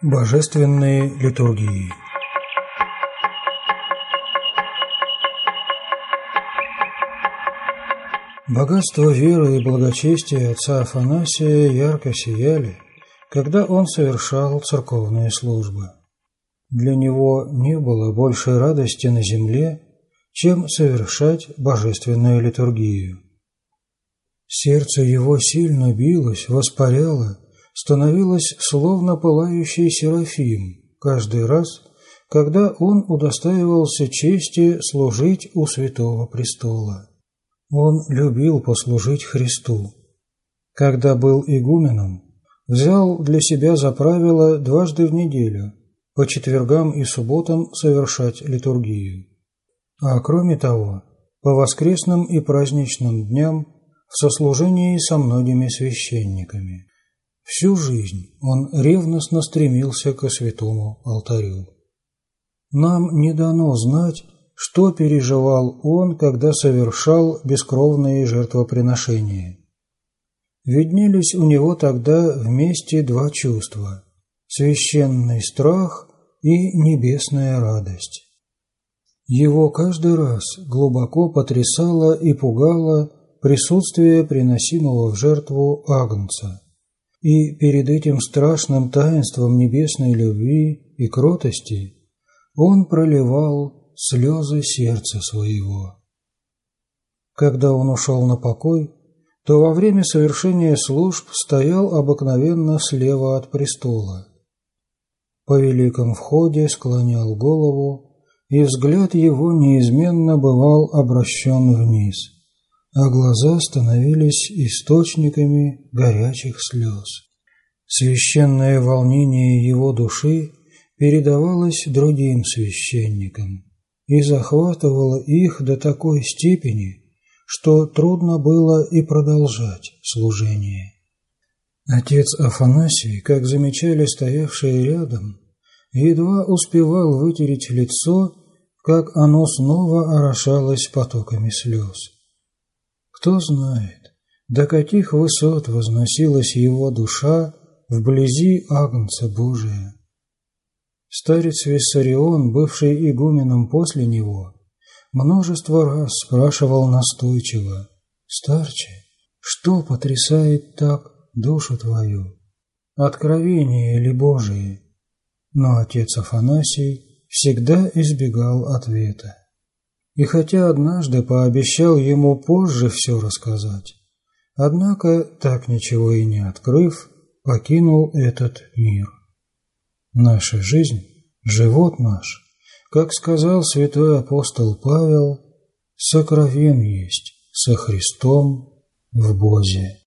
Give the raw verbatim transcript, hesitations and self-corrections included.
Божественные литургии. Богатство веры и благочестия отца Афанасия ярко сияли, когда он совершал церковные службы. Для него не было большей радости на земле, чем совершать божественную литургию. Сердце его сильно билось, воспаряло, становилось словно пылающий серафим каждый раз, когда он удостаивался чести служить у Святого Престола. Он любил послужить Христу. Когда был игуменом, взял для себя за правило дважды в неделю, по четвергам и субботам совершать литургию. А кроме того, по воскресным и праздничным дням в сослужении со многими священниками. Всю жизнь он ревностно стремился ко святому алтарю. Нам не дано знать, что переживал он, когда совершал бескровные жертвоприношения. Виднелись у него тогда вместе два чувства – священный страх и небесная радость. Его каждый раз глубоко потрясало и пугало присутствие приносимого в жертву агнца. И перед этим страшным таинством небесной любви и кротости он проливал слезы сердца своего. Когда он ушел на покой, то во время совершения служб стоял обыкновенно слева от престола. По великом входе склонял голову, и взгляд его неизменно бывал обращен вниз, а глаза становились источниками горячих слез. Священное волнение его души передавалось другим священникам и захватывало их до такой степени, что трудно было и продолжать служение. Отец Афанасий, как замечали стоявшие рядом, едва успевал вытереть лицо, как оно снова орошалось потоками слез. Кто знает, до каких высот возносилась его душа вблизи Агнца Божия. Старец Виссарион, бывший игуменом после него, множество раз спрашивал настойчиво: «Старче, что потрясает так душу твою? Откровение ли Божие?» Но отец Афанасий всегда избегал ответа. И хотя однажды пообещал ему позже все рассказать, однако, так ничего и не открыв, покинул этот мир. Наша жизнь, живот наш, как сказал святой апостол Павел, сокровен есть со Христом в Бозе.